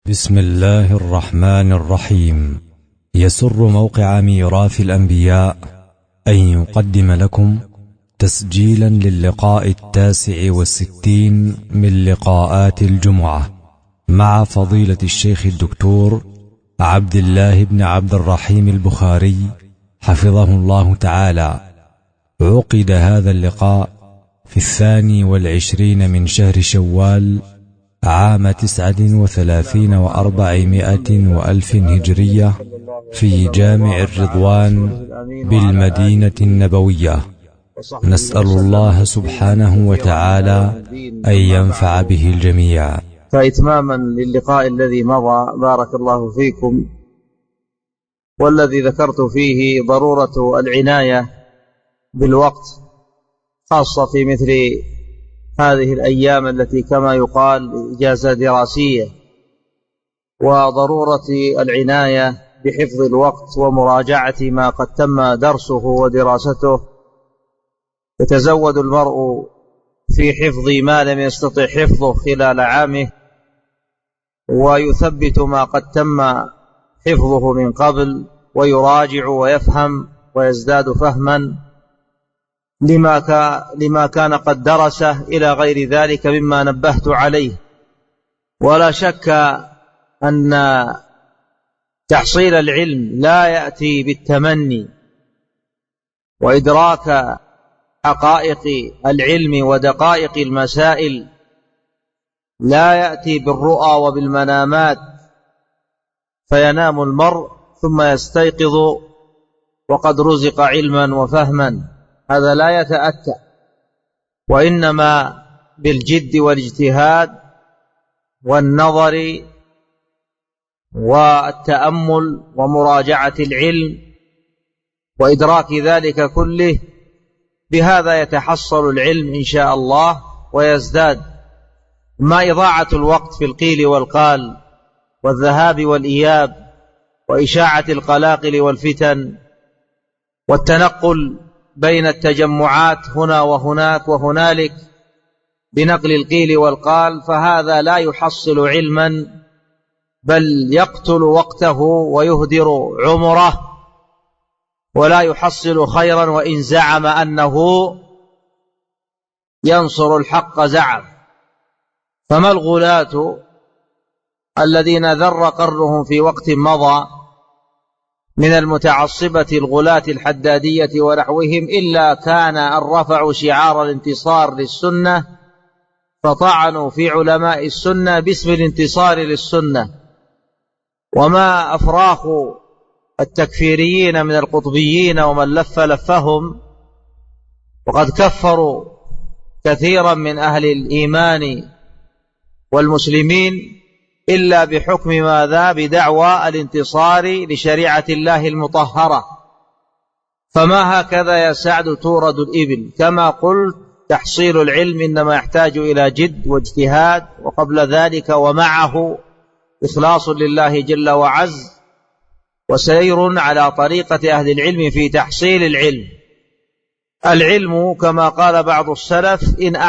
بسم الله الرحمن الرحيم. يسر موقع ميراث الأنبياء أن يقدم لكم تسجيلا للقاء 69 من لقاءات الجمعة مع فضيلة الشيخ الدكتور عبد الله بن عبد الرحيم البخاري حفظه الله تعالى. عقد هذا اللقاء في 22 من شهر شوال عام 39 و400 وألف هجرية في جامع الرضوان بالمدينة النبوية. نسأل الله سبحانه وتعالى أن ينفع به الجميع. فإتماما للقاء الذي مضى بارك الله فيكم، والذي ذكرت فيه ضرورة العناية بالوقت، خاصة في مثل هذه الأيام التي كما يقال إجازة دراسية، وضرورة العناية بحفظ الوقت ومراجعة ما قد تم درسه ودراسته. يتزود المرء في حفظ ما لم يستطع حفظه خلال عامه، ويثبت ما قد تم حفظه من قبل، ويراجع ويفهم ويزداد فهما لما كان قد درسه إلى غير ذلك مما نبهت عليه. ولا شك أن تحصيل العلم لا يأتي بالتمني، وإدراك حقائق العلم ودقائق المسائل لا يأتي بالرؤى وبالمنامات، فينام المرء ثم يستيقظ وقد رزق علما وفهما. هذا لا يتأتى، وإنما بالجد والاجتهاد والنظر والتأمل ومراجعة العلم وإدراك ذلك كله، بهذا يتحصل العلم إن شاء الله ويزداد. ما إضاعة الوقت في القيل والقال والذهاب والإياب وإشاعة القلاقل والفتن والتنقل بين التجمعات هنا وهناك وهنالك بنقل القيل والقال، فهذا لا يحصل علما، بل يقتل وقته ويهدر عمره، ولا يحصل خيرا وإن زعم أنه ينصر الحق زعم. فما الغلاة الذين ذر قرنهم في وقت مضى من المتعصبة الغلاة الحدادية ونحوهم إلا كان أن رفعوا شعار الانتصار للسنة، فطعنوا في علماء السنة باسم الانتصار للسنة. وما أفراخ التكفيريين من القطبيين ومن لف لفهم، وقد كفروا كثيرا من أهل الإيمان والمسلمين إلا بحكم ماذا؟ بدعوى الانتصار لشريعة الله المطهرة. فما هكذا يا سعد تورد الإبل؟ كما قلت، تحصيل العلم إنما يحتاج إلى جد واجتهاد، وقبل ذلك ومعه إخلاص لله جل وعز، وسير على طريقة أهل العلم في تحصيل العلم. العلم كما قال بعض السلف: إن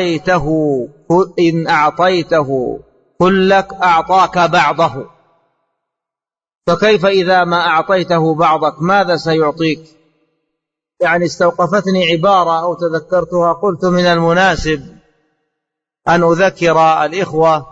أعطيته كلك أعطاك بعضه. فكيف إذا ما أعطيته بعضك ماذا سيعطيك؟ يعني استوقفتني عبارة أو تذكرتها، قلت من المناسب أن أذكر الإخوة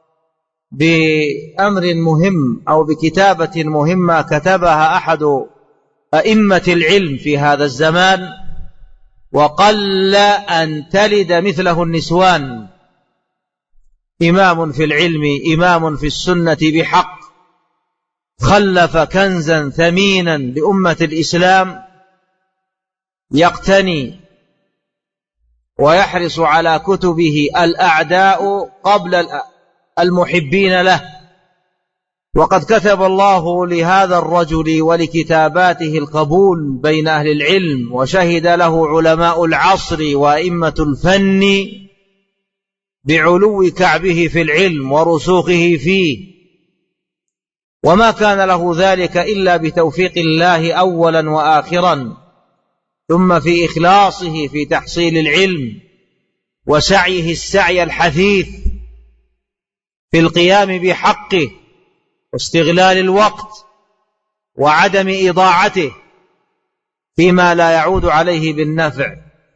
بأمر مهم أو بكتابة مهمة كتبها أحد أئمة العلم في هذا الزمان، وقل أن تلد مثله النسوان. إمام في العلم، إمام في السنة بحق، خلف كنزا ثمينا لأمة الإسلام، يقتني ويحرص على كتبه الأعداء قبل المحبين له. وقد كتب الله لهذا الرجل ولكتاباته القبول بين أهل العلم، وشهد له علماء العصر وأئمة الفن بعلو كعبه في العلم ورسوخه فيه، وما كان له ذلك إلا بتوفيق الله أولا وآخرا، ثم في إخلاصه في تحصيل العلم وسعيه السعي الحثيث في القيام بحقه واستغلال الوقت وعدم إضاعته فيما لا يعود عليه بالنفع.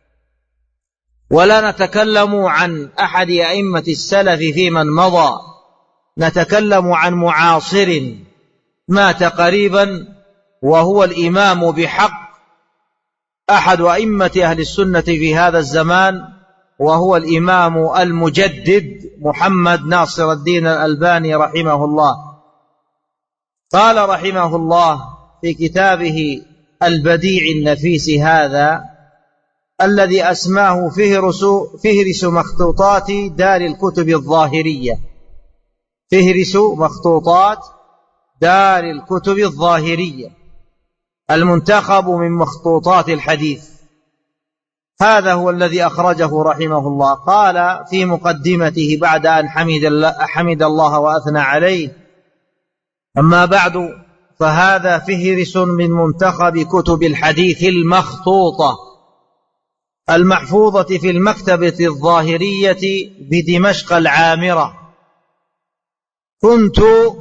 ولا نتكلم عن أحد أئمة السلف في من مضى، نتكلم عن معاصر مات قريبا وهو الإمام بحق، أحد أئمة أهل السنة في هذا الزمان، وهو الإمام المجدد محمد ناصر الدين الألباني رحمه الله. قال رحمه الله في كتابه البديع النفيس هذا الذي أسماه فهرس مخطوطات دار الكتب الظاهرية، فهرس مخطوطات دار الكتب الظاهرية المنتخب من مخطوطات الحديث، هذا هو الذي أخرجه رحمه الله. قال في مقدمته بعد أن حمد الله وأثنى عليه: أما بعد، فهذا فهرس من منتخب كتب الحديث المخطوطة المحفوظة في المكتبة الظاهرية بدمشق العامرة، كنت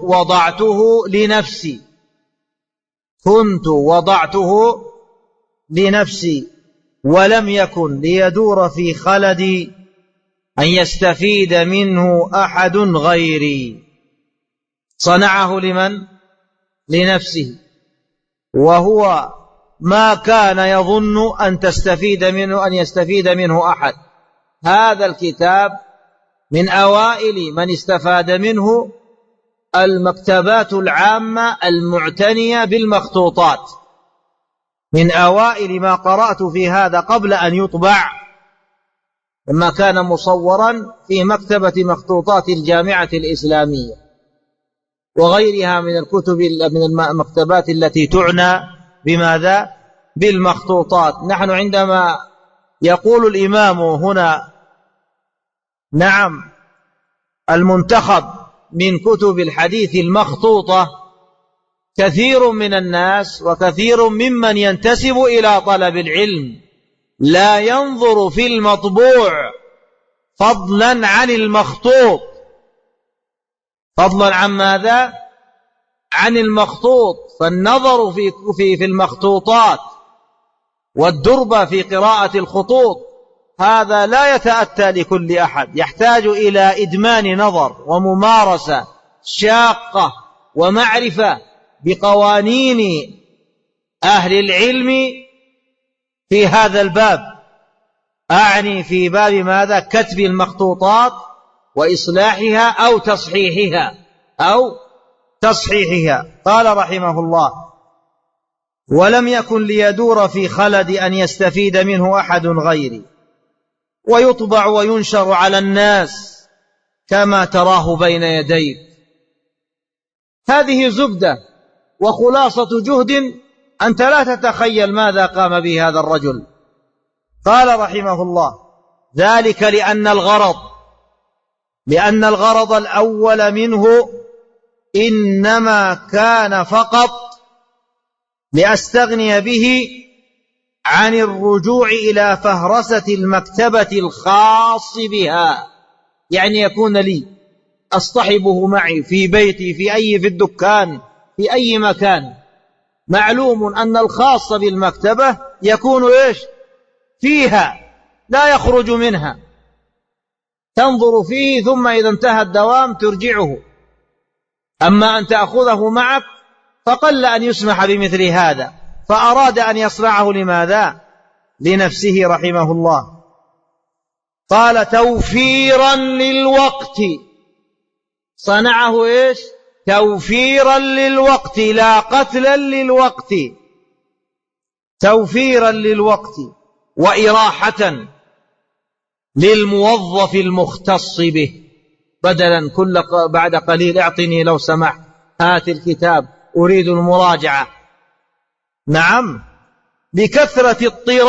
وضعته لنفسي ولم يكن ليدور في خلدي أن يستفيد منه أحد غيري. صنعه لمن؟ لنفسه، وهو ما كان يظن أن يستفيد منه أحد. هذا الكتاب من أوائل من استفاد منه المكتبات العامة المعتنية بالمخطوطات، من أوائل ما قرأت في هذا قبل أن يطبع، لما كان مصورا في مكتبة مخطوطات الجامعة الإسلامية وغيرها من الكتب من المكتبات التي تعنى بماذا؟ بالمخطوطات. نحن عندما يقول الإمام هنا نعم المنتخب من كتب الحديث المخطوطة، كثير من الناس وكثير ممن ينتسب إلى طلب العلم لا ينظر في المطبوع فضلا عن المخطوط. فضلا عن ماذا؟ عن المخطوط. فالنظر في المخطوطات والدربة في قراءة الخطوط هذا لا يتأتى لكل أحد، يحتاج إلى إدمان نظر وممارسة شاقة ومعرفة بقوانين أهل العلم في هذا الباب، أعني في باب ماذا؟ كتب المخطوطات وإصلاحها أو تصحيحها. قال رحمه الله: ولم يكن ليدور في خلد أن يستفيد منه أحد غيري، ويطبع وينشر على الناس كما تراه بين يديك. هذه زبدة وخلاصة جهد أنت لا تتخيل ماذا قام به هذا الرجل. قال رحمه الله: ذلك لأن الغرض الأول منه إنما كان فقط لأستغني به عن الرجوع إلى فهرسة المكتبة الخاص بها، يعني يكون لي أصطحبه معي في بيتي في الدكان في أي مكان. معلوم أن الخاص بالمكتبة يكون فيها، لا يخرج منها، تنظر فيه ثم إذا انتهى الدوام ترجعه. أما أن تأخذه معك فقل أن يسمح بمثل هذا، فأراد أن يصنعه لماذا؟ لنفسه رحمه الله. قال: توفيرا للوقت. صنعه توفيرا للوقت لا قتلا للوقت، توفيرا للوقت وإراحة للموظف المختص به. بدلا بعد قليل اعطني لو سمحت، هات الكتاب أريد المراجعة. نعم، لكثرة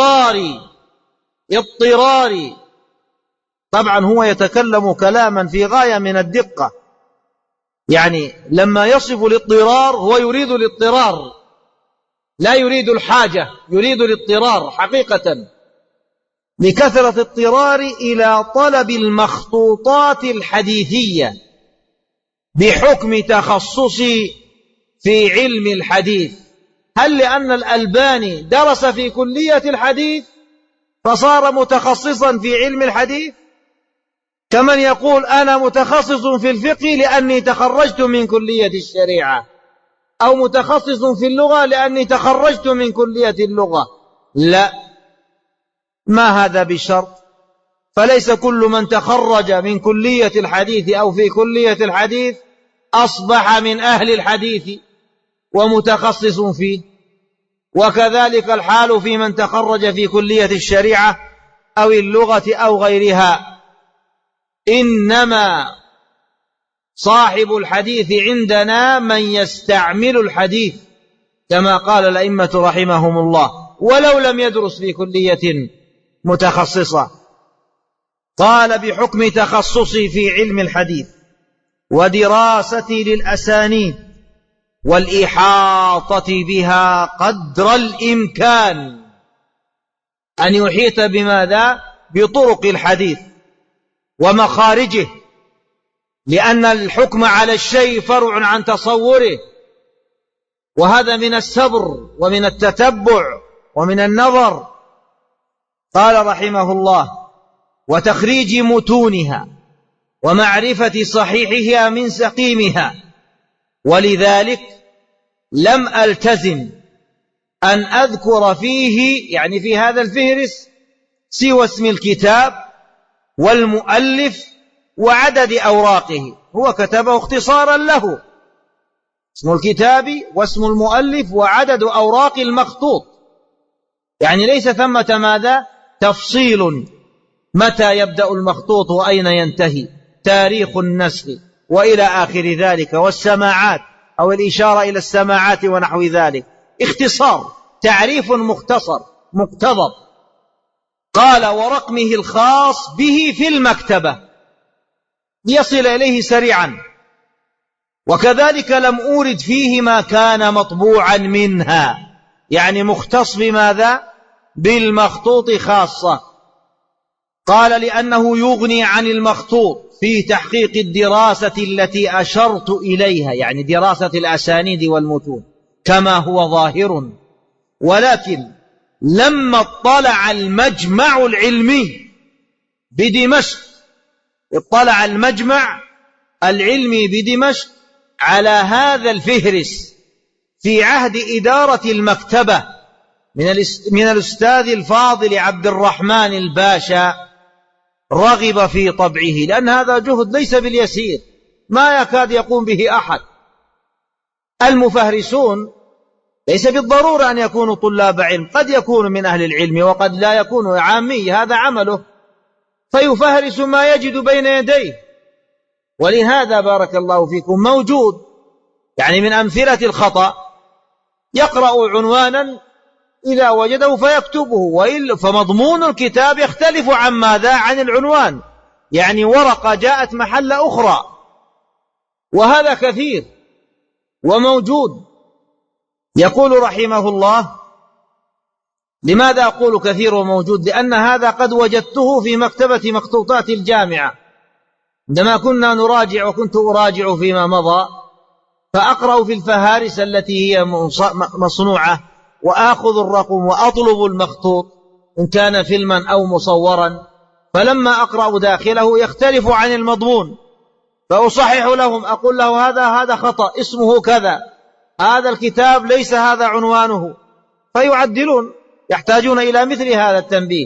اضطرار. طبعا هو يتكلم كلاما في غاية من الدقة، يعني لما يصف الاضطرار هو يريد الاضطرار، لا يريد الحاجة، يريد الاضطرار حقيقة. لكثرة اضطرار إلى طلب المخطوطات الحديثية بحكم تخصصي في علم الحديث. هل لأن الألباني درس في كلية الحديث فصار متخصصا في علم الحديث، كمن يقول أنا متخصص في الفقه لأني تخرجت من كلية الشريعة، أو متخصص في اللغة لأني تخرجت من كلية اللغة. لا، ما هذا بشرط. فليس كل من تخرج من كلية الحديث أو في كلية الحديث أصبح من أهل الحديث ومتخصص فيه، وكذلك الحال في من تخرج في كلية الشريعة أو اللغة أو غيرها. إنما صاحب الحديث عندنا من يستعمل الحديث كما قال الأئمة رحمهم الله، ولو لم يدرس في كلية متخصصة. قال بحكم تخصصي في علم الحديث ودراستي للأسانيد والإحاطة بها قدر الإمكان، أن يحيط بماذا؟ بطرق الحديث ومخارجه، لأن الحكم على الشيء فرع عن تصوره، وهذا من الصبر ومن التتبع ومن النظر. قال رحمه الله وتخريج متونها ومعرفة صحيحها من سقيمها، ولذلك لم ألتزم أن أذكر فيه، يعني في هذا الفهرس، سوى اسم الكتاب والمؤلف وعدد أوراقه. هو كتبه اختصارا له، اسم الكتاب واسم المؤلف وعدد أوراق المخطوط، يعني ليس ثمة ماذا؟ تفصيل، متى يبدأ المخطوط وأين ينتهي، تاريخ النسخ وإلى آخر ذلك، والسماعات أو الإشارة إلى السماعات ونحو ذلك. اختصار، تعريف مختصر مقتضب. قال ورقمه الخاص به في المكتبة ليصل إليه سريعا، وكذلك لم أورد فيه ما كان مطبوعا منها، يعني مختص بماذا؟ بالمخطوط خاصة. قال لأنه يغني عن المخطوط في تحقيق الدراسة التي أشرت إليها، يعني دراسة الأسانيد والمتون كما هو ظاهر. ولكن لما اطلع المجمع العلمي بدمشق، اطلع المجمع العلمي بدمشق على هذا الفهرس في عهد إدارة المكتبة من الأستاذ الفاضل عبد الرحمن الباشا، رغب في طبعه، لأن هذا جهد ليس باليسير، ما يكاد يقوم به أحد. المفهرسون ليس بالضرورة أن يكونوا طلاب علم، قد يكون من أهل العلم وقد لا يكون عامي، هذا عمله، فيفهرس ما يجد بين يديه. ولهذا بارك الله فيكم موجود يعني من أمثلة الخطأ يقرأ عنوانا إذا وجده فيكتبه، فمضمون الكتاب يختلف عن ماذا؟ عن العنوان، يعني ورقة جاءت محل أخرى، وهذا كثير وموجود. يقول رحمه الله: لماذا أقول كثير وموجود؟ لأن هذا قد وجدته في مكتبة مخطوطات الجامعة عندما كنا نراجع، وكنت أراجع فيما مضى، فأقرأ في الفهارس التي هي مصنوعة، وآخذ الرقم وأطلب المخطوط إن كان فيلما أو مصورا، فلما أقرأ داخله يختلف عن المضمون، فأصحح لهم، أقول له هذا خطأ، اسمه كذا، هذا الكتاب ليس هذا عنوانه، فيعدلون، يحتاجون إلى مثل هذا التنبيه.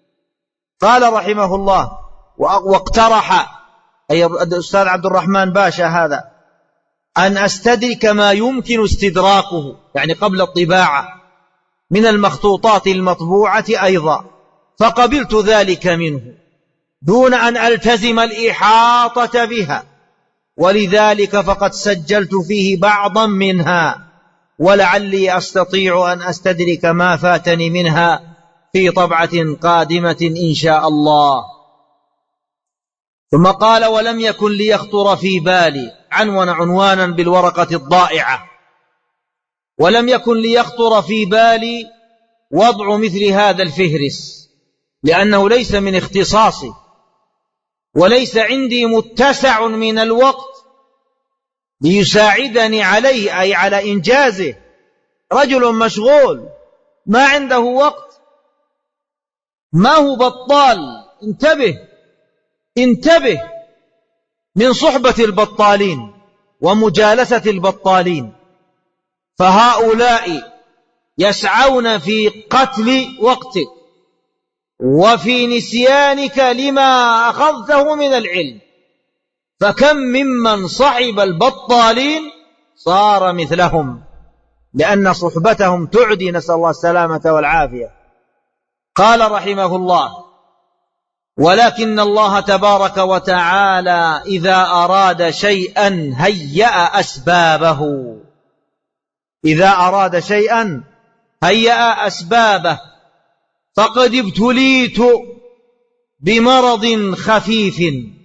قال رحمه الله: واقترح أي الأستاذ عبد الرحمن باشا هذا أن أستدرك ما يمكن استدراكه، يعني قبل الطباعة، من المخطوطات المطبوعة أيضا، فقبلت ذلك منه دون أن ألتزم الإحاطة بها، ولذلك فقد سجلت فيه بعضا منها، ولعلي أستطيع أن أستدرك ما فاتني منها في طبعة قادمة إن شاء الله. ثم قال: ولم يكن ليخطر في بالي، عنوانا بالورقة الضائعة، ولم يكن ليخطر في بالي وضع مثل هذا الفهرس، لأنه ليس من اختصاصي، وليس عندي متسع من الوقت ليساعدني عليه، أي على إنجازه. رجل مشغول ما عنده وقت، ما هو بطال. انتبه من صحبة البطالين ومجالسة البطالين، فهؤلاء يسعون في قتل وقتك وفي نسيانك لما أخذته من العلم. فكم ممن صحب البطالين صار مثلهم، لأن صحبتهم تعدي، نسأل الله السلامة والعافية. قال رحمه الله: ولكن الله تبارك وتعالى إذا أراد شيئا هيأ أسبابه. إذا أراد شيئا هيأ أسبابه. فقد ابتليت بمرض خفيف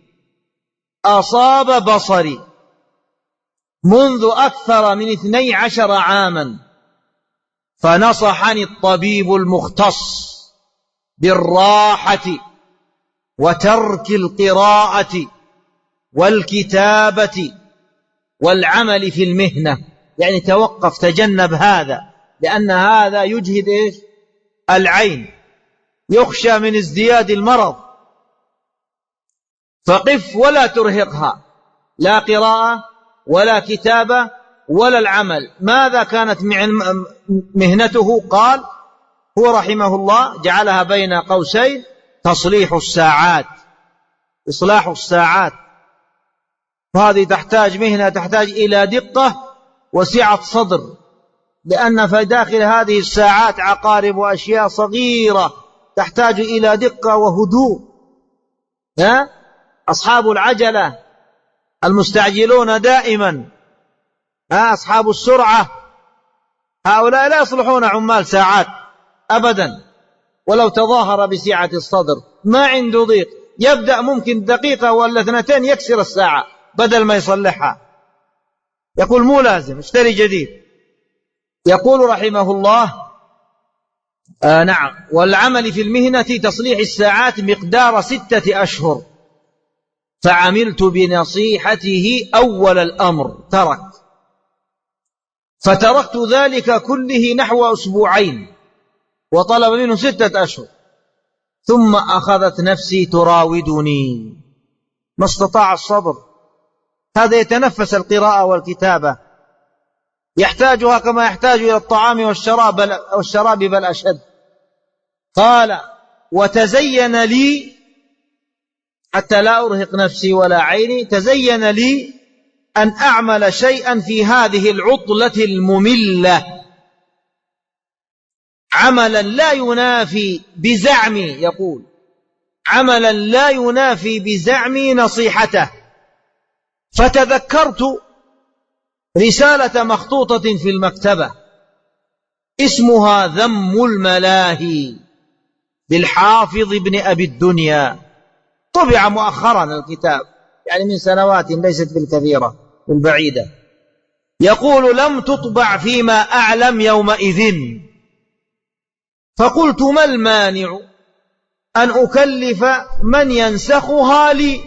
أصاب بصري منذ أكثر من 12 عاما، فنصحني الطبيب المختص بالراحة وترك القراءة والكتابة والعمل في المهنة، يعني توقف، تجنب هذا، لأن هذا يجهد العين، يخشى من ازدياد المرض. فقف ولا ترهقها، لا قراءة ولا كتابة ولا العمل. ماذا كانت مهنته؟ قال هو رحمه الله جعلها بين قوسين: تصليح الساعات، إصلاح الساعات. وهذه تحتاج مهنة، تحتاج إلى دقة وسعة صدر، لأن في داخل هذه الساعات عقارب وأشياء صغيرة تحتاج إلى دقة وهدوء. أصحاب العجلة المستعجلون دائما، أصحاب السرعة، هؤلاء لا يصلحون عمال ساعات أبدا، ولو تظاهر بسعة الصدر ما عنده ضيق، يبدأ ممكن دقيقة ولا 2 يكسر الساعة بدل ما يصلحها، يقول مو لازم اشتري جديد. يقول رحمه الله: نعم، والعمل في المهنة تصليح الساعات مقدار 6 أشهر، فعملت بنصيحته أول الأمر، فتركت ذلك كله نحو 2 أسبوع، وطلب منه 6 أشهر. ثم أخذت نفسي تراودني، ما استطاع الصبر. هذا يتنفس القراءة والكتابة، يحتاجها كما يحتاج إلى الطعام والشراب بل أشد. قال: وتزين لي، حتى لا أرهق نفسي ولا عيني، تزين لي أن أعمل شيئا في هذه العطلة المملة، عملا لا ينافي بزعمي، يقول عملا لا ينافي بزعمي نصيحته. فتذكرت رسالة مخطوطة في المكتبة اسمها ذم الملاهي للحافظ ابن أبي الدنيا، طبع مؤخرا الكتاب، يعني من سنوات ليست بالكثيرة بالبعيدة. يقول: لم تطبع فيما أعلم يومئذ، فقلت: ما المانع أن أكلف من ينسخها لي،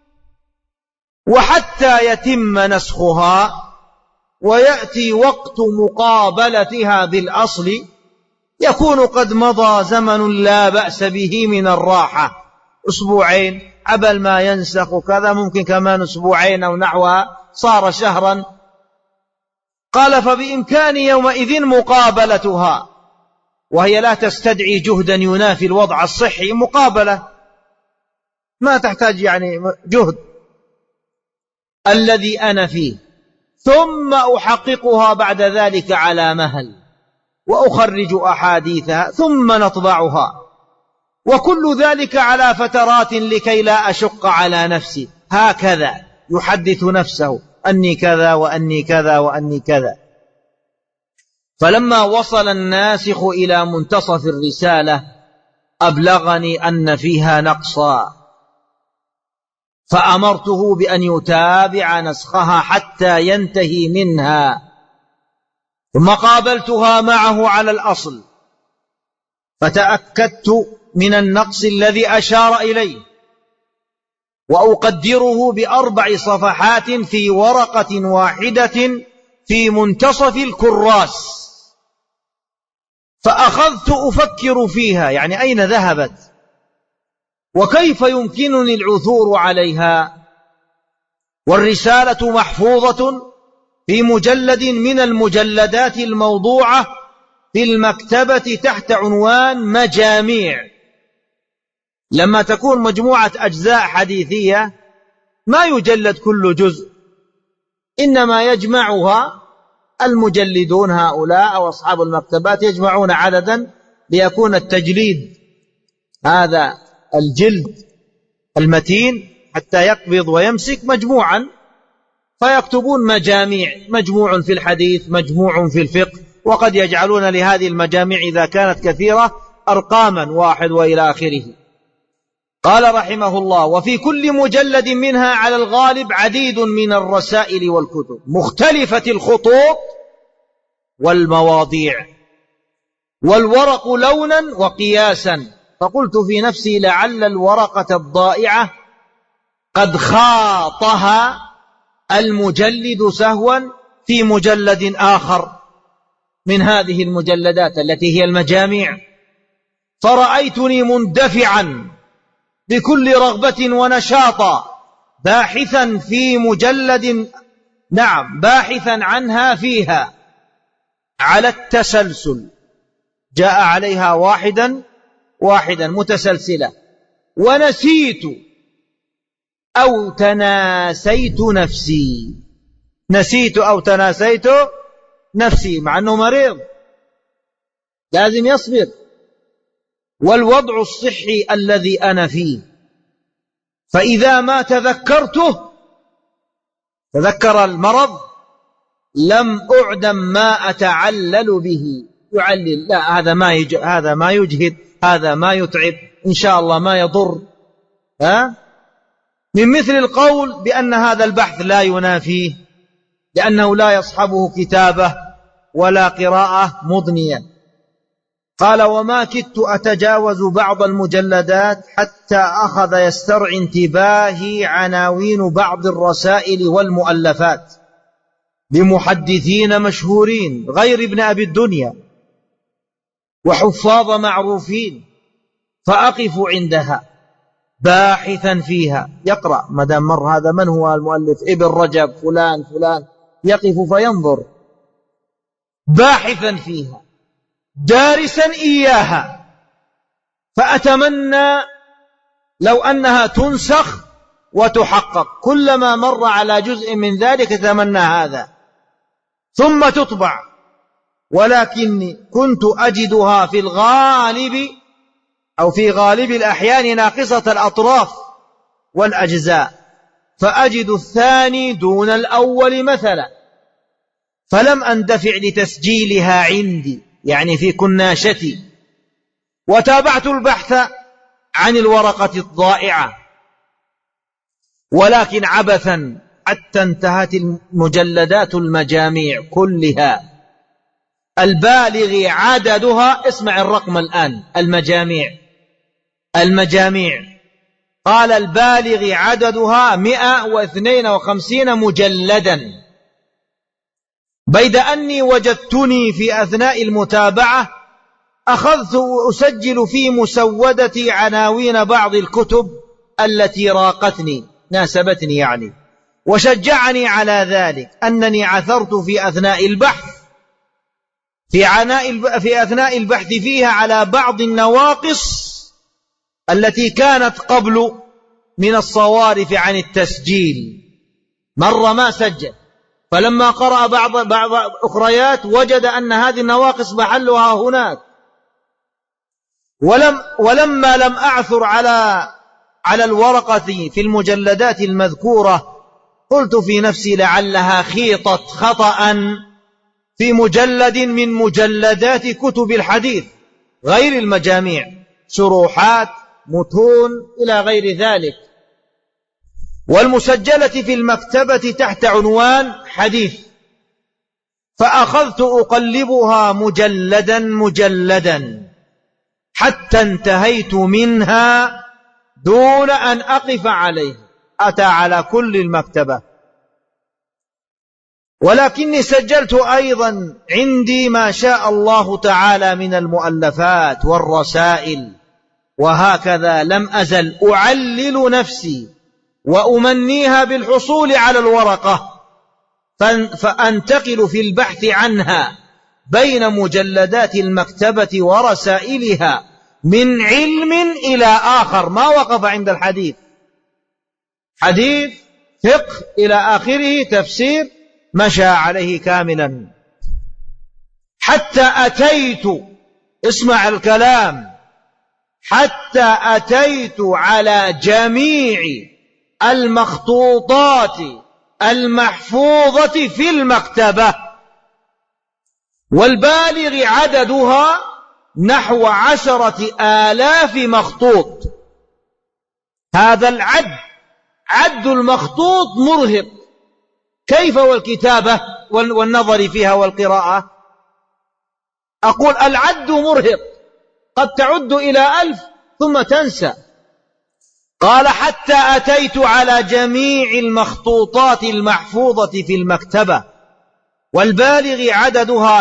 وحتى يتم نسخها ويأتي وقت مقابلتها بالأصل يكون قد مضى زمن لا بأس به من الراحة. 2 أسبوع عبل ما ينسخ كذا، ممكن كمان 2 أسبوع أو نحوها، صار شهرا. قال: فبإمكاني يومئذ مقابلتها، وهي لا تستدعي جهدا ينافي الوضع الصحي، مقابلة ما تحتاج يعني جهد الذي أنا فيه، ثم أحققها بعد ذلك على مهل، وأخرج أحاديثها، ثم نطبعها، وكل ذلك على فترات لكي لا أشق على نفسي. هكذا يحدث نفسه: أني كذا وأني كذا وأني كذا. فلما وصل الناسخ إلى منتصف الرسالة أبلغني أن فيها نقصا، فأمرته بأن يتابع نسخها حتى ينتهي منها، ثم قابلتها معه على الأصل، فتأكدت من النقص الذي أشار إليه، وأقدره ب4 صفحات في ورقة واحدة في منتصف الكراس. فأخذت أفكر فيها، يعني أين ذهبت وكيف يمكنني العثور عليها. والرسالة محفوظة في مجلد من المجلدات الموضوعة في المكتبة تحت عنوان مجاميع. لما تكون مجموعة أجزاء حديثية ما يجلد كل جزء، إنما يجمعها المجلدون هؤلاء أو أصحاب المكتبات، يجمعون عددا ليكون التجليد هذا الجلد المتين حتى يقبض ويمسك مجموعا، فيكتبون مجاميع، مجموع في الحديث، مجموع في الفقه، وقد يجعلون لهذه المجاميع إذا كانت كثيرة أرقاما 1 وإلى آخره. قال رحمه الله: وفي كل مجلد منها على الغالب عديد من الرسائل والكتب مختلفة الخطوط والمواضيع والورق لونا وقياسا. فقلت في نفسي لعل الورقة الضائعة قد خاطها المجلد سهوا في مجلد آخر من هذه المجلدات التي هي المجاميع، فرأيتني مندفعا بكل رغبة ونشاطا باحثا في مجلد، باحثا عنها فيها على التسلسل، جاء عليها واحدا متسلسلة، ونسيت أو تناسيت نفسي، مع أنه مريض لازم يصبر، والوضع الصحي الذي أنا فيه، فإذا ما تذكرته تذكر المرض لم أعدم ما أتعلل به. يعلل، لا هذا ما يجهد، هذا ما يتعب، إن شاء الله ما يضر، من مثل القول بأن هذا البحث لا ينافيه لأنه لا يصحبه كتابة ولا قراءة مضنية. قال: وما كدت أتجاوز بعض المجلدات حتى أخذ يسترعي انتباهي عناوين بعض الرسائل والمؤلفات لمحدثين مشهورين غير ابن أبي الدنيا وحفاظ معروفين، فأقف عندها باحثا فيها. يقرأ مدام مر هذا من هو المؤلف، ابن رجب فلان يقف فينظر باحثا فيها دارسا إياها، فأتمنى لو أنها تنسخ وتحقق، كلما مر على جزء من ذلك تتمنى هذا ثم تطبع، ولكني كنت أجدها في الغالب أو في غالب الأحيان ناقصة الأطراف والأجزاء، فأجد الثاني دون الأول مثلا، فلم أندفع لتسجيلها عندي، يعني في كناشتي، وتابعت البحث عن الورقة الضائعة، ولكن عبثا حتى انتهت المجلدات المجاميع كلها البالغ عددها، اسمع الرقم الآن، المجاميع قال البالغ عددها 152 مجلدا، بيد أني وجدتني في أثناء المتابعة أخذت أسجل في مسودتي عناوين بعض الكتب التي راقتني، ناسبتني يعني، وشجعني على ذلك أنني عثرت في أثناء البحث فيها على بعض النواقص التي كانت قبل من الصوارف عن التسجيل. مر ما سجل، فلما قرأ بعض أخريات وجد أن هذه النواقص محلها هناك، ولما لم أعثر على الورقة في المجلدات المذكورة، قلت في نفسي لعلها خيطت خطأ في مجلد من مجلدات كتب الحديث غير المجاميع، شروحات، متون إلى غير ذلك، والمسجلة في المكتبة تحت عنوان حديث، فأخذت أقلبها مجلدا حتى انتهيت منها دون أن أقف عليه. أتى على كل المكتبة. ولكني سجلت أيضا عندي ما شاء الله تعالى من المؤلفات والرسائل، وهكذا لم أزل أعلل نفسي وأمنيها بالحصول على الورقة، فأنتقل في البحث عنها بين مجلدات المكتبة ورسائلها من علم إلى آخر، ما وقف عند الحديث، حديث فقه إلى آخره، تفسير، مشى عليه كاملا حتى أتيت، اسمع الكلام، حتى أتيت على جميع المخطوطات المحفوظة في المكتبة، والبالغ عددها نحو 10,000 مخطوط. هذا العد، عد المخطوط مرهق، كيف والكتابة والنظر فيها والقراءة؟ أقول العد مرهق، قد تعد إلى 1000 ثم تنسى. قال حتى أتيت على جميع المخطوطات المحفوظة في المكتبة، والبالغ عددها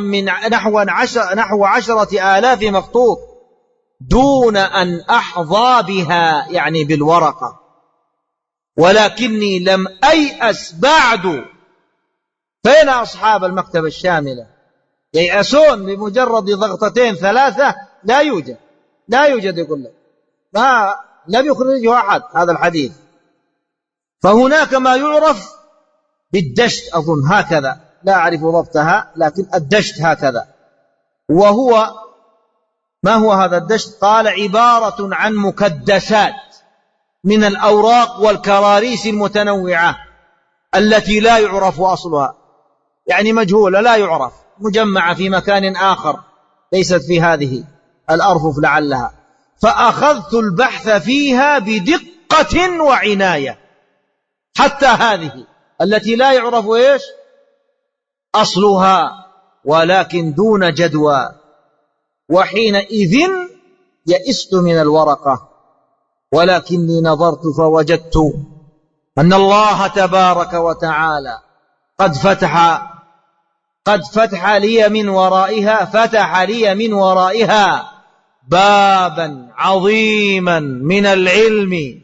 نحو 10,000 مخطوط، دون أن أحظى بها، يعني بالورقة، ولكني لم أيأس بعد. فين أصحاب المكتبة الشاملة؟ ييأسون بمجرد ضغطتين 3؟ لا يوجد، لا يوجد، يقول لك ما لم يخرجه أحد هذا الحديث. فهناك ما يعرف بالدشت، أظن هكذا، لا أعرف ضبطها، لكن الدشت هكذا. وهو ما هو هذا الدشت؟ قال عبارة عن مكدسات من الأوراق والكراريس المتنوعة التي لا يعرف أصلها، يعني مجهولة لا يعرف، مجمعة في مكان آخر ليست في هذه الأرفف لعلها. فأخذت البحث فيها بدقة وعناية، حتى هذه التي لا يعرف إيش أصلها، ولكن دون جدوى. وحينئذ يئست من الورقة، ولكني نظرت فوجدت أن الله تبارك وتعالى قد فتح لي من ورائها بابا عظيما من العلم،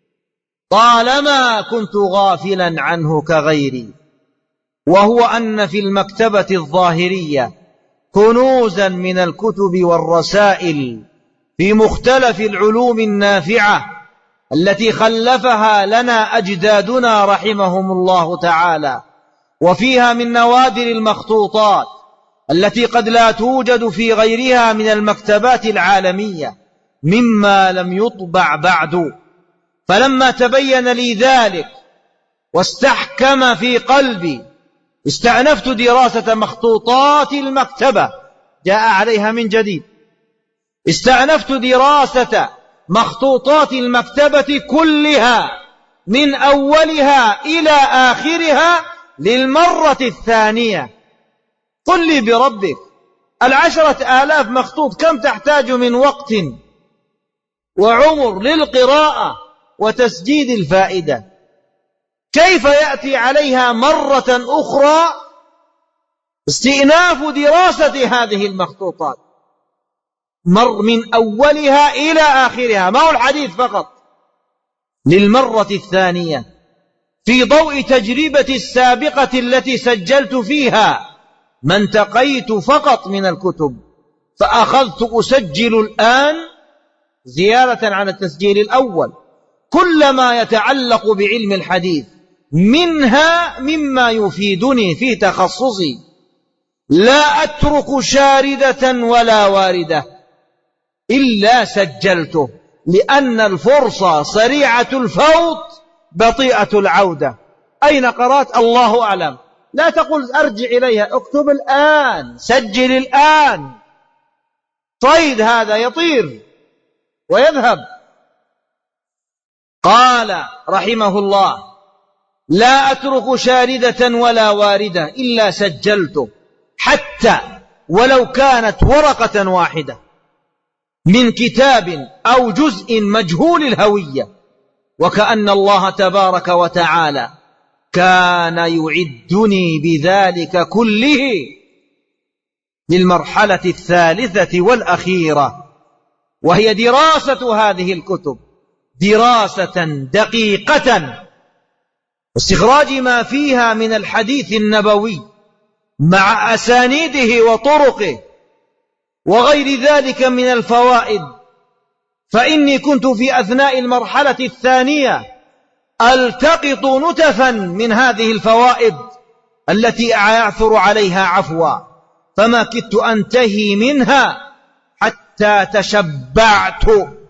طالما كنت غافلا عنه كغيري، وهو أن في المكتبة الظاهرية كنوزا من الكتب والرسائل في مختلف العلوم النافعة التي خلفها لنا أجدادنا رحمهم الله تعالى، وفيها من نوادر المخطوطات التي قد لا توجد في غيرها من المكتبات العالمية مما لم يطبع بعد. فلما تبين لي ذلك واستحكم في قلبي، استأنفت دراسة مخطوطات المكتبة، جاء عليها من جديد، استأنفت دراسة مخطوطات المكتبة كلها من أولها إلى آخرها للمرة الثانية. قل لي بربك، 10,000 مخطوط كم تحتاج من وقت وعمر للقراءة وتسجيل الفائدة؟ كيف يأتي عليها مرة أخرى استئناف دراسة هذه المخطوطات من أولها إلى آخرها، ما هو الحديث فقط، للمرة الثانية، في ضوء تجربتي السابقة التي سجلت فيها ما انتقيت فقط من الكتب. فأخذت أسجل الآن زيادة عن التسجيل الأول كل ما يتعلق بعلم الحديث، منها مما يفيدني في تخصصي، لا أترك شاردة ولا واردة إلا سجلته، لأن الفرصة سريعة الفوت بطيئة العودة. أين قرأت؟ الله أعلم. لا تقل أرجع إليها، اكتب الآن، سجل الآن. صيد هذا يطير ويذهب. قال رحمه الله: لا أترك شاردة ولا واردة إلا سجلته، حتى ولو كانت ورقة واحدة من كتاب أو جزء مجهول الهوية وكأن الله تبارك وتعالى كان يعدني بذلك كله للمرحلة الثالثة والأخيرة، وهي دراسة هذه الكتب دراسة دقيقة، واستخراج ما فيها من الحديث النبوي مع أسانيده وطرقه وغير ذلك من الفوائد. فإني كنت في أثناء المرحلة الثانية ألتقط نتفا من هذه الفوائد التي أعثر عليها عفوا، فما كدت أنتهي منها حتى تشبعت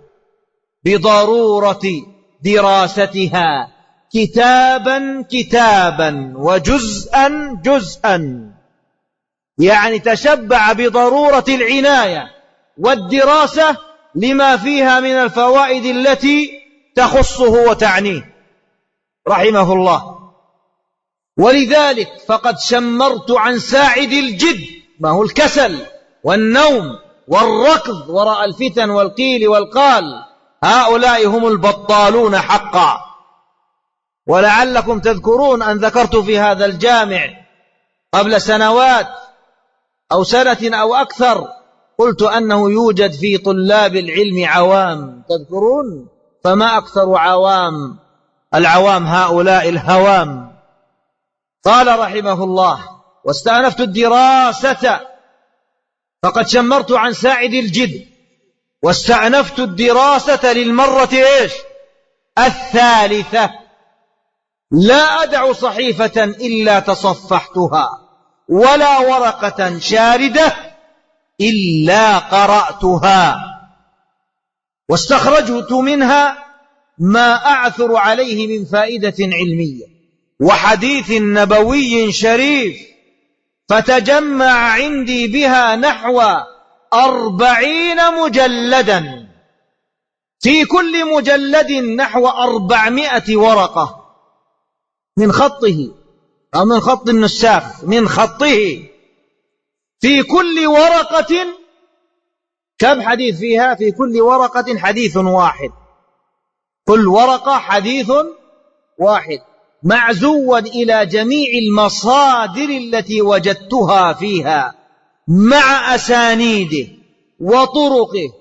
بضرورة دراستها كتابا كتابا وجزءا جزءا، يعني تشبع بضرورة العناية والدراسة لما فيها من الفوائد التي تخصه وتعنيه رحمه الله. ولذلك فقد شمرت عن ساعد الجد، ما هو الكسل والنوم والركض وراء الفتن والقيل والقال، هؤلاء هم البطالون حقا. ولعلكم تذكرون أن ذكرت في هذا الجامع قبل سنوات أو سنة أو أكثر، قلت أنه يوجد في طلاب العلم عوام، تذكرون؟ فما أكثر العوام هؤلاء الهوام. قال رحمه الله: واستأنفت الدراسة فقد شمرت عن ساعد الجد، واستأنفت الدراسة للمرة الثالثة، لا أدع صحيفة إلا تصفحتها ولا ورقة شاردة إلا قرأتها، واستخرجت منها ما أعثر عليه من فائدة علمية وحديث نبوي شريف، فتجمع عندي بها نحو 40 مجلدا، في كل مجلد نحو 400 ورقة من خطه أو من خط النساخ، من خطه. في كل ورقة كم حديث فيها؟ في كل ورقة حديث واحد، كل ورقة حديث واحد، معزوا إلى جميع المصادر التي وجدتها فيها مع أسانيده وطرقه،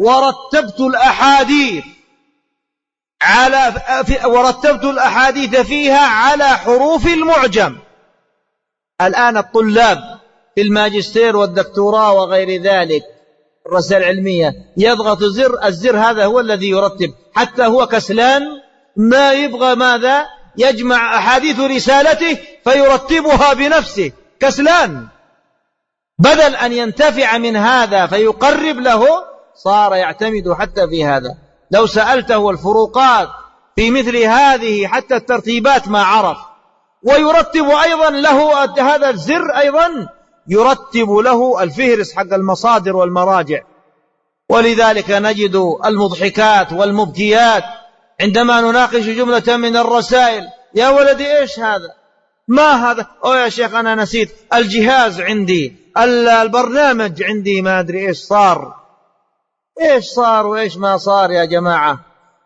ورتبت الأحاديث فيها على حروف المعجم. الآن الطلاب في الماجستير والدكتوراه وغير ذلك الرسائل العلمية يضغط الزر هذا هو الذي يرتب، حتى هو كسلان ما يبغى ماذا؟ يجمع أحاديث رسالته فيرتبها بنفسه، كسلان، بدل أن ينتفع من هذا فيقرب له صار يعتمد حتى في هذا. لو سألته الفروقات في مثل هذه حتى الترتيبات ما عرف. ويرتب أيضا له هذا الزر، أيضا يرتب له الفهرس حق المصادر والمراجع. ولذلك نجد المضحكات والمبكيات عندما نناقش جملة من الرسائل: يا ولدي إيش هذا؟ ما هذا؟ يا شيخ أنا نسيت الجهاز عندي، البرنامج عندي، ما أدري إيش صار. إيش صار وإيش ما صار يا جماعة؟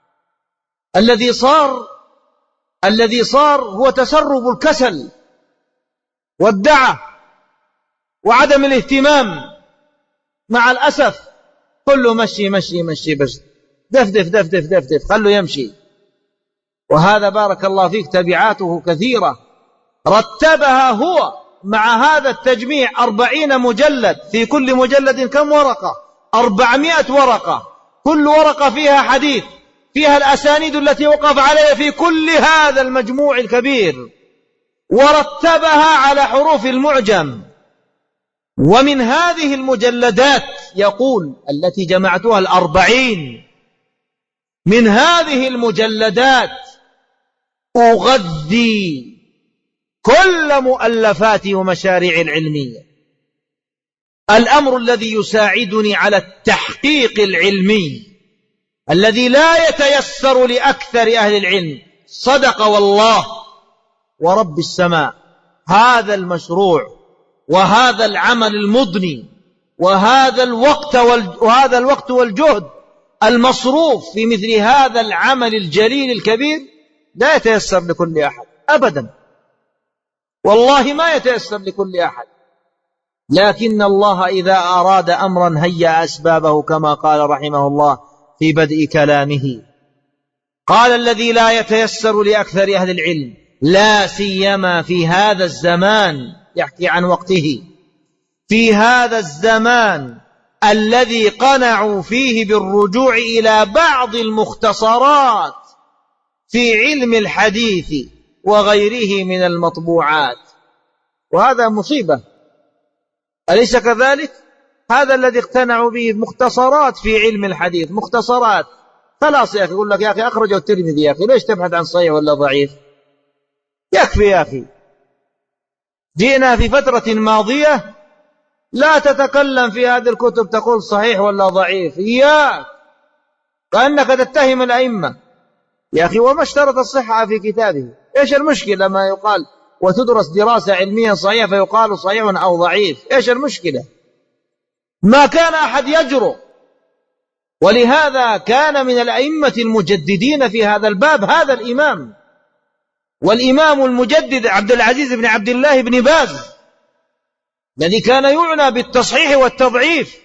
الذي صار هو تسرب الكسل والدعة وعدم الاهتمام. مع الأسف كله مشي مشي مشي، بس دفدف دفدف دفدف، خلوا يمشي. وهذا بارك الله فيك تبعاته كثيرة، رتبها هو مع هذا التجميع 40 مجلد، في كل مجلد كم ورقة؟ 400 ورقة، كل ورقة فيها حديث، فيها الأسانيد التي وقف عليها في كل هذا المجموع الكبير، ورتبها على حروف المعجم. ومن هذه المجلدات يقول التي جمعتها 40، من هذه المجلدات أغذي كل مؤلفاتي ومشاريعي العلمية. الأمر الذي يساعدني على التحقيق العلمي الذي لا يتيسر لأكثر أهل العلم، صدق والله ورب السماء، هذا المشروع وهذا العمل المضني وهذا الوقت والجهد المصروف في مثل هذا العمل الجليل الكبير لا يتيسر لكل أحد أبدا، والله ما يتيسر لكل أحد، لكن الله إذا أراد أمرا هيأ أسبابه كما قال رحمه الله في بدء كلامه. قال: الذي لا يتيسر لأكثر أهل العلم لا سيما في هذا الزمان، يحكي عن وقته، في هذا الزمان الذي قنعوا فيه بالرجوع إلى بعض المختصرات في علم الحديث وغيره من المطبوعات، وهذا مصيبة، أليس كذلك؟ هذا الذي اقتنعوا به مختصرات في علم الحديث، مختصرات، خلاص يا أخي، يقول لك يا أخي أخرجه الترمذي، يا أخي ليش تبحث عن صحيح ولا ضعيف؟ يكفي يا أخي. جئنا في فترة ماضية لا تتكلم في هذه الكتب تقول صحيح ولا ضعيف، إياك، كأنك تتهم الأئمة يا أخي. وما اشترط الصحة في كتابه؟ إيش المشكلة ما يقال وتدرس دراسة علمية صحيحة فيقال صحيح أو ضعيف؟ إيش المشكلة؟ ما كان أحد يجرؤ، ولهذا كان من الأئمة المجددين في هذا الباب هذا الإمام، والإمام المجدد عبد العزيز بن عبد الله بن باز، الذي كان يعنى بالتصحيح والتضعيف،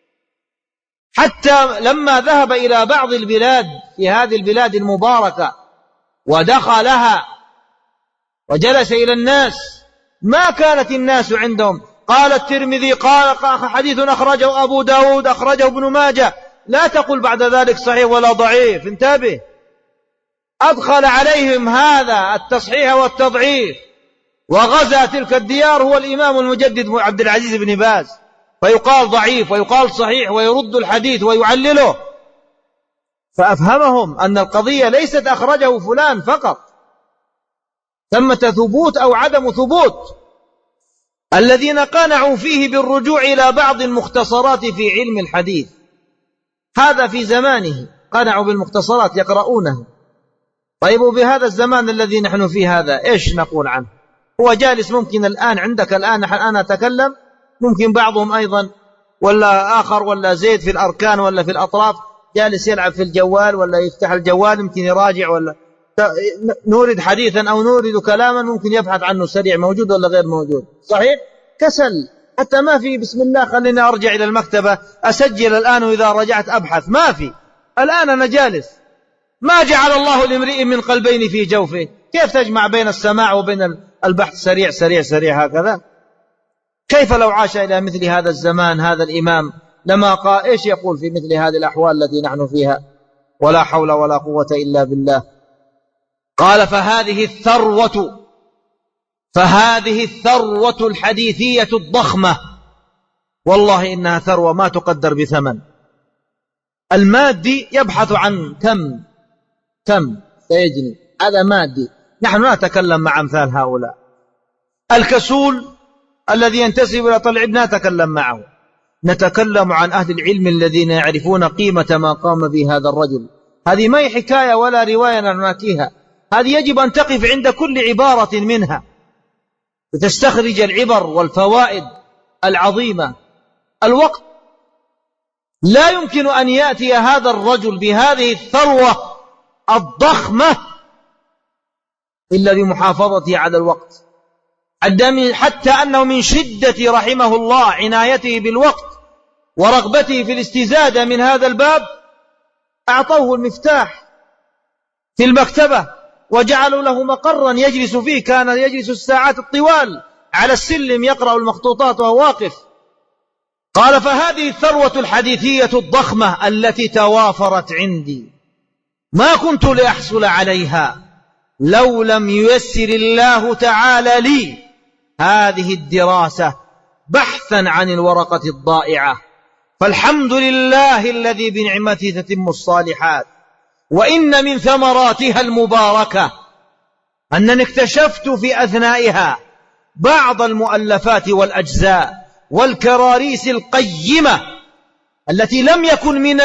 حتى لما ذهب إلى بعض البلاد في هذه البلاد المباركة ودخلها وجلس إلى الناس، ما كانت الناس عندهم قال الترمذي قال حديث أخرجه أبو داود أخرجه ابن ماجه، لا تقل بعد ذلك صحيح ولا ضعيف، انتبه. أدخل عليهم هذا التصحيح والتضعيف وغزا تلك الديار هو الإمام المجدد عبد العزيز بن باز، فيقال ضعيف ويقال صحيح ويرد الحديث ويعلله، فأفهمهم أن القضية ليست أخرجه فلان فقط، ثمة ثبوت أو عدم ثبوت. الذين قنعوا فيه بالرجوع إلى بعض المختصرات في علم الحديث، هذا في زمانه قنعوا بالمختصرات يقرؤونه. طيب وبهذا الزمان الذي نحن فيه هذا إيش نقول عنه؟ هو جالس ممكن الآن عندك الآن أنا أتكلم، ممكن بعضهم أيضا ولا آخر ولا زيد في الأركان ولا في الأطراف جالس يلعب في الجوال ولا يفتح الجوال يمكن يراجع، ولا نورد حديثا أو نورد كلاما ممكن يبحث عنه سريع، موجود ولا غير موجود؟ صحيح؟ كسل، حتى ما في بسم الله خلينا أرجع إلى المكتبة أسجل الآن وإذا رجعت أبحث، ما في. الآن أنا جالس، ما جعل الله لامرئ من قلبين في جوفه، كيف تجمع بين السماع وبين البحث سريع سريع سريع هكذا؟ كيف لو عاش إلى مثل هذا الزمان هذا الإمام لما قال إيش يقول في مثل هذه الأحوال التي نحن فيها؟ ولا حول ولا قوة إلا بالله. قال: فهذه الثروة الحديثية الضخمة، والله إنها ثروة ما تقدر بثمن. المادي يبحث عن كم سيجني، هذا مادي، نحن لا نتكلم مع أمثال هؤلاء. الكسول الذي ينتسب إلى طلع لا نتكلم معه، نتكلم عن أهل العلم الذين يعرفون قيمة ما قام به هذا الرجل. هذه ما هي حكاية ولا رواية نحكيها، هذه يجب أن تقف عند كل عبارة منها لتستخرج العبر والفوائد العظيمة. الوقت لا يمكن أن يأتي هذا الرجل بهذه الثروة الضخمة إلا بمحافظته على الوقت، حتى أنه من شدة رحمه الله عنايته بالوقت ورغبته في الاستزادة من هذا الباب أعطوه المفتاح في المكتبة وجعلوا له مقرا يجلس فيه، كان يجلس الساعات الطوال على السلم يقرأ المخطوطات وهو واقف. قال: فهذه الثروة الحديثية الضخمة التي توافرت عندي ما كنت لأحصل عليها لو لم ييسر الله تعالى لي هذه الدراسة بحثا عن الورقة الضائعة، فالحمد لله الذي بنعمته تتم الصالحات. وإن من ثمراتها المباركة أنني اكتشفت في أثنائها بعض المؤلفات والأجزاء والكراريس القيمة التي لم يكن من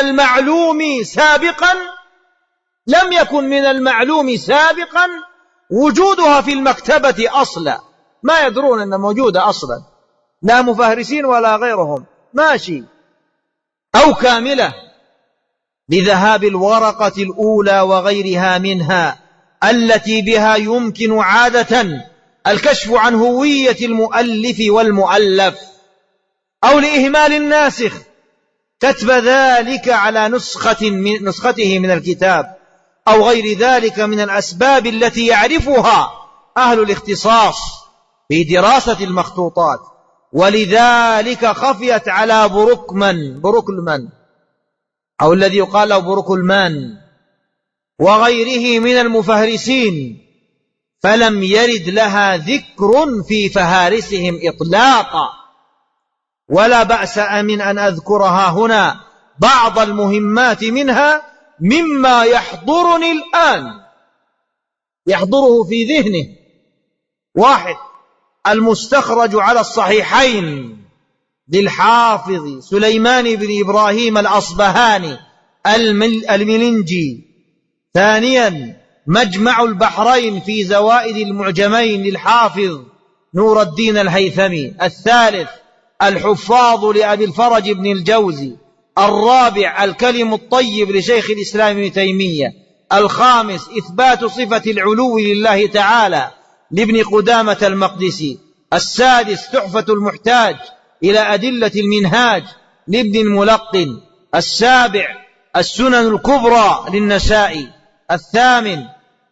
المعلوم سابقا وجودها في المكتبة أصلا، ما يدرون أنها موجودة أصلا، لا مفهرسين ولا غيرهم، ماشي، أو كاملة. لذهاب الورقة الأولى وغيرها منها التي بها يمكن عادة الكشف عن هوية المؤلف والمؤلف، أو لإهمال الناسخ كتب ذلك على نسخته من الكتاب، أو غير ذلك من الأسباب التي يعرفها أهل الاختصاص في دراسة المخطوطات. ولذلك خفيت على بروكلمان أو الذي يقال له بروكلمان وغيره من المفهرسين، فلم يرد لها ذكر في فهارسهم إطلاقا. ولا بأس من أن أذكرها هنا بعض المهمات منها مما يحضرني الآن، يحضره في ذهنه. 1. المستخرج على الصحيحين للحافظ سليمان بن إبراهيم الأصبهاني الملنجي. 2. مجمع البحرين في زوائد المعجمين للحافظ نور الدين الهيثمي. 3. الحفاظ لأبي الفرج بن الجوزي. 4. الكلم الطيب لشيخ الإسلام ابن تيمية. 5. إثبات صفة العلو لله تعالى لابن قدامة المقدسي. 6. تحفة المحتاج إلى أدلة المنهاج لابن الملقن. 7. السنن الكبرى للنسائي. 8.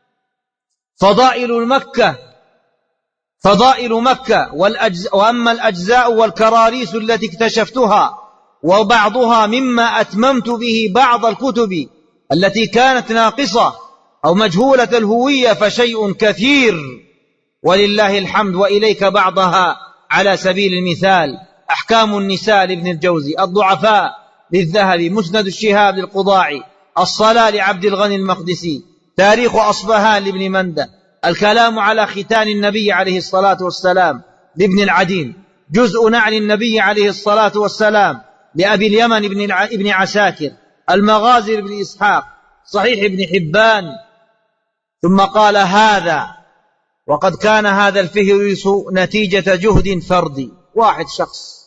فضائل مكة وأما الأجزاء والكراريس التي اكتشفتها وبعضها مما أتممت به بعض الكتب التي كانت ناقصة أو مجهولة الهوية فشيء كثير ولله الحمد. وإليك بعضها على سبيل المثال: أحكام النساء لابن الجوزي، الضعفاء للذهبي، مسند الشهاب للقضاعي، الصلاة لعبد الغني المقدسي، تاريخ أصبهان لابن مندة، الكلام على ختان النبي عليه الصلاة والسلام لابن العدين، جزء نعل النبي عليه الصلاة والسلام لأبي اليمن ابن عساكر، المغازي لابن إسحاق، صحيح ابن حبان. ثم قال: هذا وقد كان هذا الفهرس نتيجة جهد فردي، واحد شخص،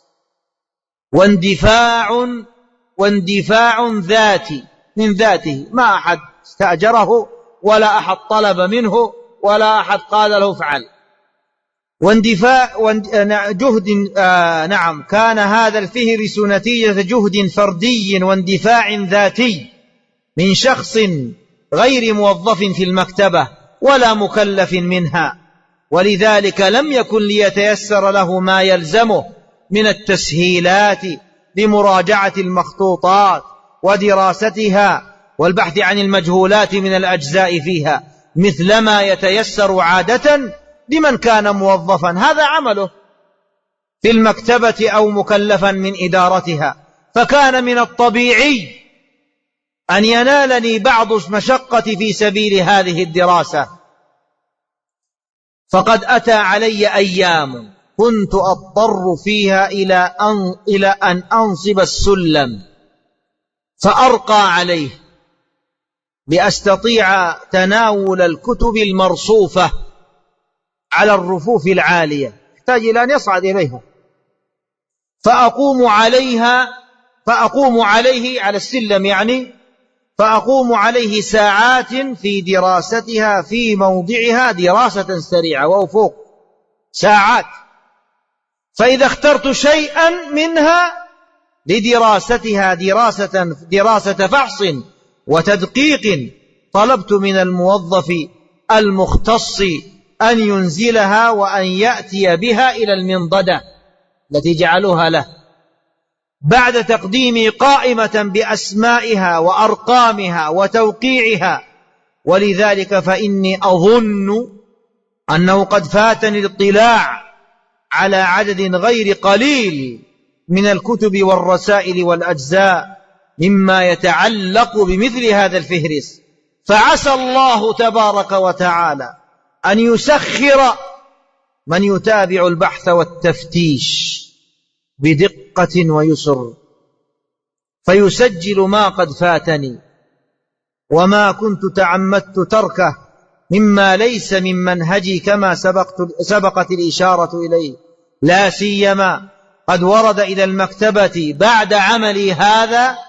واندفاع ذاتي من ذاته، ما أحد استأجره ولا أحد طلب منه ولا أحد قال له افعل. كان هذا الفهرس نتيجة جهد فردي واندفاع ذاتي من شخص غير موظف في المكتبة ولا مكلف منها، ولذلك لم يكن ليتيسر له ما يلزمه من التسهيلات لمراجعة المخطوطات ودراستها والبحث عن المجهولات من الأجزاء فيها، مثلما يتيسر عادة لمن كان موظفا هذا عمله في المكتبة أو مكلفا من إدارتها. فكان من الطبيعي أن ينالني بعض المشقة في سبيل هذه الدراسة. فقد أتى علي أيام كنت أضطر فيها إلى أن أنصب السلم فأرقى عليه لأستطيع تناول الكتب المرصوفة على الرفوف العالية، يحتاج إلى أن يصعد إليها، فأقوم عليه على السلم فأقوم عليه ساعات في دراستها في موضعها دراسة سريعة وفوق ساعات. فإذا اخترت شيئا منها لدراستها دراسة فحص وتدقيق طلبت من الموظف المختص أن ينزلها وأن يأتي بها إلى المنضدة التي جعلوها له بعد تقديم قائمة بأسمائها وأرقامها وتوقيعها. ولذلك فإني أظن أنه قد فاتني الاطلاع على عدد غير قليل من الكتب والرسائل والأجزاء مما يتعلق بمثل هذا الفهرس. فعسى الله تبارك وتعالى أن يسخر من يتابع البحث والتفتيش بدقة ويسر فيسجل ما قد فاتني وما كنت تعمدت تركه مما ليس من منهجي كما سبقت الإشارة إليه، لا سيما قد ورد إلى المكتبة بعد عملي هذا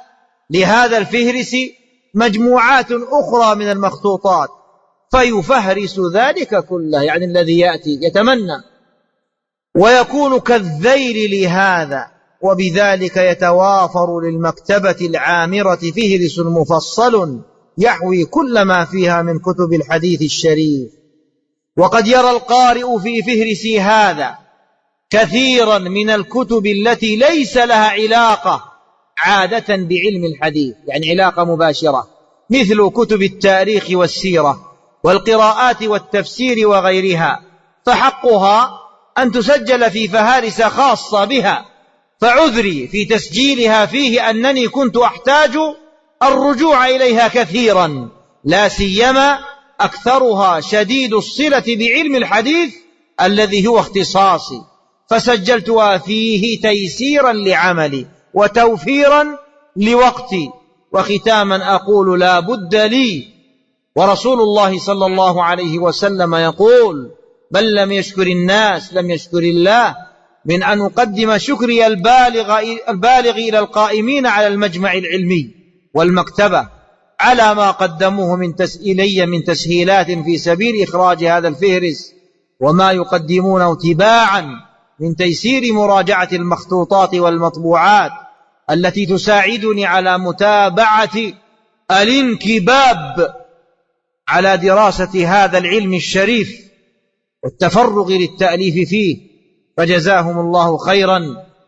لهذا الفهرس مجموعات أخرى من المخطوطات فيفهرس ذلك كله، يعني الذي يأتي يتمنى، ويكون كالذيل لهذا، وبذلك يتوافر للمكتبة العامرة فهرس مفصل يحوي كل ما فيها من كتب الحديث الشريف. وقد يرى القارئ في فهرس هذا كثيرا من الكتب التي ليس لها علاقة عادة بعلم الحديث، يعني علاقة مباشرة، مثل كتب التاريخ والسيرة والقراءات والتفسير وغيرها، فحقها أن تسجل في فهارس خاصة بها، فعذري في تسجيلها فيه أنني كنت أحتاج الرجوع إليها كثيرا، لا سيما أكثرها شديد الصلة بعلم الحديث الذي هو اختصاصي، فسجلتها فيه تيسيرا لعملي وتوفيرا لوقتي. وختاما أقول لا بد لي، ورسول الله صلى الله عليه وسلم يقول: من لم يشكر الناس لم يشكر الله، من أن أقدم شكري البالغ إلى القائمين على المجمع العلمي والمكتبة على ما قدموه من تسهيلات في سبيل إخراج هذا الفهرس، وما يقدمونه تباعا من تيسير مراجعة المخطوطات والمطبوعات التي تساعدني على متابعة الانكباب على دراسة هذا العلم الشريف والتفرغ للتأليف فيه. فجزاهم الله خيرا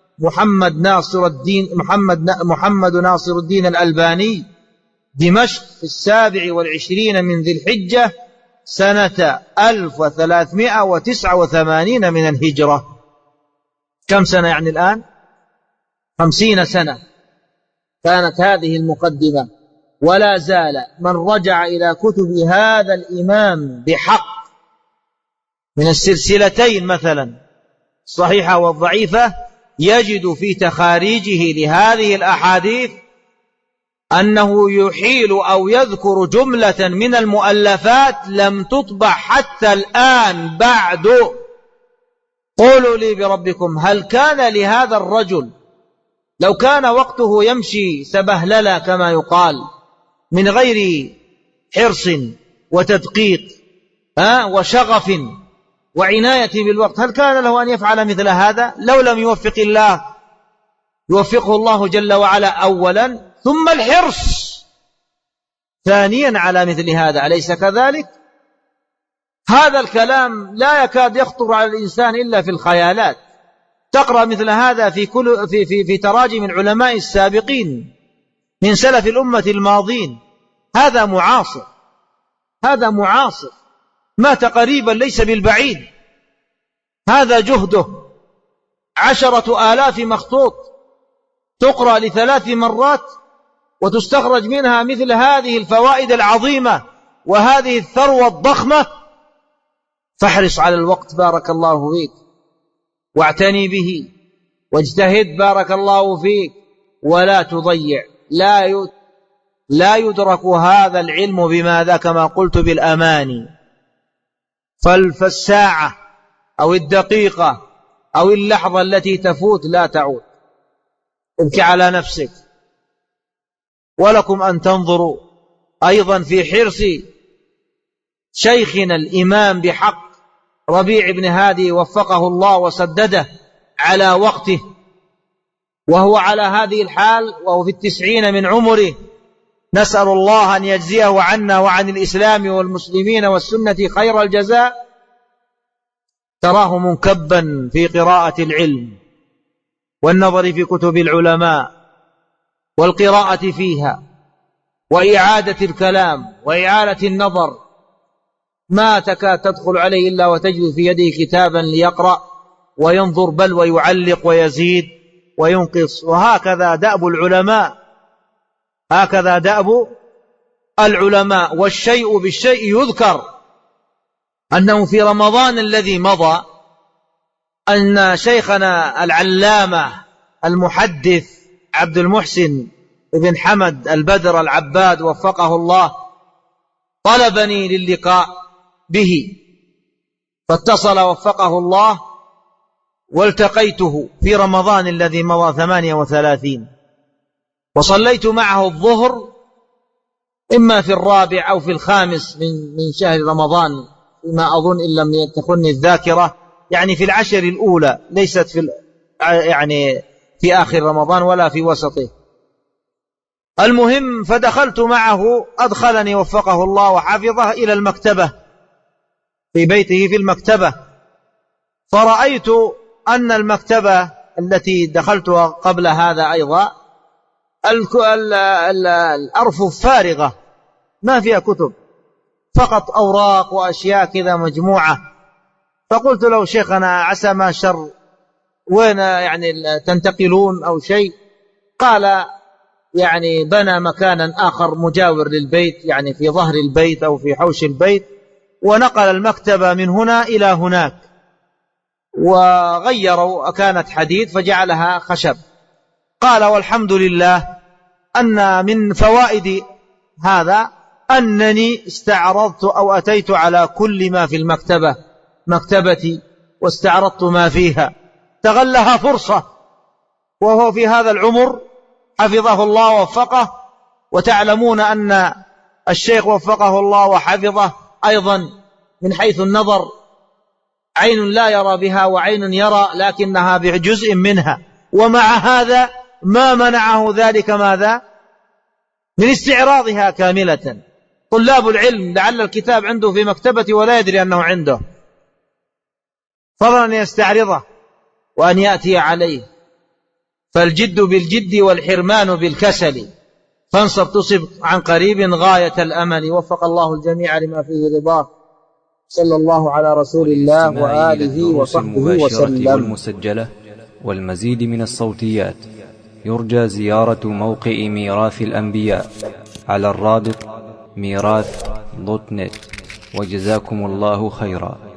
محمد ناصر الدين الألباني، دمشق، في 27 من ذي الحجة سنة 1389 من الهجرة. كم سنة يعني الآن؟ 50 سنة كانت هذه المقدمة، ولا زال من رجع إلى كتب هذا الإمام بحق من السلسلتين مثلا الصحيحة والضعيفة يجد في تخاريجه لهذه الأحاديث أنه يحيل أو يذكر جملة من المؤلفات لم تطبع حتى الآن بعد. قولوا لي بربكم، هل كان لهذا الرجل لو كان وقته يمشي سبهللا كما يقال من غير حرص وتدقيق وشغف وعناية بالوقت، هل كان له أن يفعل مثل هذا لو لم يوفقه الله جل وعلا أولا، ثم الحرص ثانيا على مثل هذا؟ أليس كذلك؟ هذا الكلام لا يكاد يخطر على الإنسان إلا في الخيالات. تقرأ مثل هذا في تراجم العلماء السابقين من سلف الأمة الماضين. هذا معاصر مات قريبا ليس بالبعيد. هذا جهده 10,000 مخطوط تقرأ ل3 مرات وتستخرج منها مثل هذه الفوائد العظيمة وهذه الثروة الضخمة. فاحرص على الوقت بارك الله فيك، واعتني به واجتهد بارك الله فيك، ولا تضيع. لا يدرك هذا العلم بماذا؟ كما قلت بالأماني. فالساعة أو الدقيقة أو اللحظة التي تفوت لا تعود. ابكي على نفسك. ولكم أن تنظروا أيضا في حرص شيخنا الإمام بحق ربيع بن هادي وفقه الله وسدده على وقته، وهو على هذه الحال وهو في 90 من عمره. نسأل الله أن يجزيه عنا وعن الإسلام والمسلمين والسنة خير الجزاء. تراه منكبا في قراءة العلم والنظر في كتب العلماء والقراءة فيها وإعادة الكلام وإعادة النظر. ما تكاد تدخل عليه إلا وتجد في يده كتابا ليقرأ وينظر، بل ويعلق ويزيد وينقص. وهكذا دأب العلماء. والشيء بالشيء يذكر أنه في رمضان الذي مضى أن شيخنا العلامة المحدث عبد المحسن بن حمد البدر العباد وفقه الله طلبني للقاء به، فاتصل وفقه الله والتقيته في رمضان الذي مضى 38. وصليت معه الظهر إما في الرابع أو في الخامس من شهر رمضان، فيما أظن إن لم تخني الذاكرة، يعني في العشر الأولى، ليست يعني في آخر رمضان ولا في وسطه. المهم فدخلت معه، أدخلني وفقه الله وحفظه إلى المكتبة في بيته في المكتبة، فرأيت أن المكتبة التي دخلتها قبل هذا أيضا الأرفف فارغة ما فيها كتب، فقط أوراق وأشياء كذا مجموعة. فقلت له شيخنا عسى ما شر، وين يعني تنتقلون أو شيء؟ قال يعني بنى مكانا آخر مجاور للبيت، يعني في ظهر البيت أو في حوش البيت، ونقل المكتبة من هنا إلى هناك، وغيروا، كانت حديد فجعلها خشب. قال والحمد لله أن من فوائد هذا أنني استعرضت أو أتيت على كل ما في المكتبة مكتبتي واستعرضت ما فيها، تغلها فرصة وهو في هذا العمر حفظه الله ووفقه. وتعلمون أن الشيخ وفقه الله وحفظه أيضا من حيث النظر عين لا يرى بها وعين يرى، لكنها بجزء منها، ومع هذا ما منعه ذلك ماذا؟ من استعراضها كاملة. طلاب العلم لعل الكتاب عنده في مكتبته ولا يدري أنه عنده، فضلا أن يستعرضه وأن يأتي عليه. فالجد بالجد والحرمان بالكسل، فانصب تصب عن قريب غاية الأمل. وفق الله الجميع لما فيه رضاه. صلى الله على رسول الله وآله وصحبه وسلم. والمسجلة والمزيد من الصوتيات يرجى زيارة موقع ميراث الأنبياء على الرابط ميراث.net. وجزاكم الله خيرا.